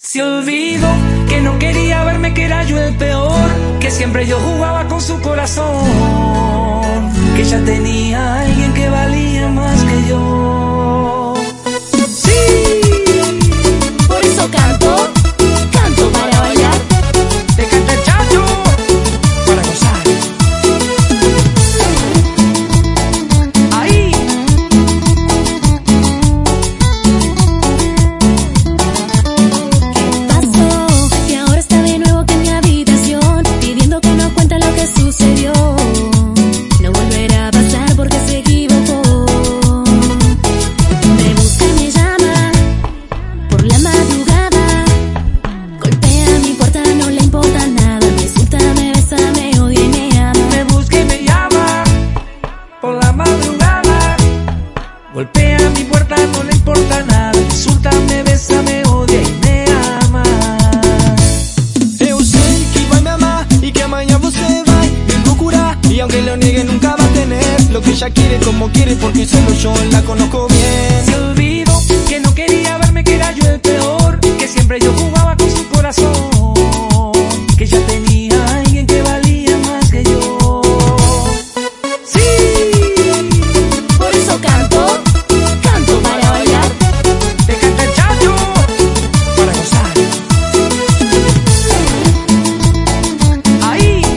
Se olvidó que no quería verme, que era yo el peor, que siempre yo jugaba con su corazón, que ella tenía a alguien que valía más que yo. Sí, por eso canto, canto para bailar. Te canta el chacho para gozar. Ahí. Sucedió, no volverá a pasar porque se equivocó. Me busca y me llama por la madrugada, golpea mi puerta, no le importa nada, me insulta, me besa, me odia y me ama. Me busca y me llama por la madrugada, golpea mi puerta, no le importa nada, me insulta, me besa, me odia y me ama. Eu sei que vai me amar y que amanhã você vai me procurar, y aunque lo niegue nunca va a tener lo que ella quiere como quiere, porque solo yo la conozco bien. Se olvidó que no quería verme, que era yo el peor, que siempre yo jugaba con su corazón, que ella tenía a alguien que valía más que yo. Sí, por eso canto, canto para bailar. te canta el chacho para gozar. Ahí.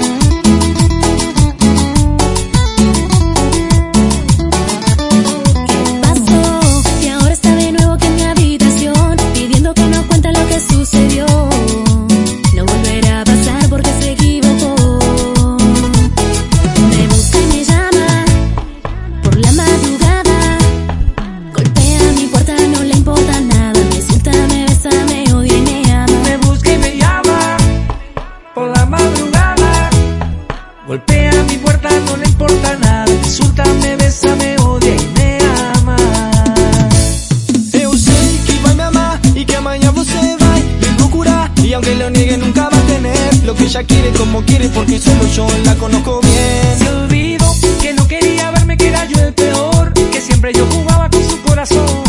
Sucedió, no volverá a pasar porque se equivocó. Me busca y me llama por la madrugada, golpea mi puerta, no le importa nada, me insulta, me besa, me odia y me ama. Me busca y me llama por la madrugada, golpea mi puerta, no le importa nada, me insulta, me besa, me odia y me ama. Eu sei que vai me amar y que amanhã você vai me procurar, y aunque lo niegue nunca va a tener lo que ella quiere como quiere, porque solo yo la conozco bien. Se olvidó que no quería verme, que era yo el peor, que siempre yo jugaba con su corazón,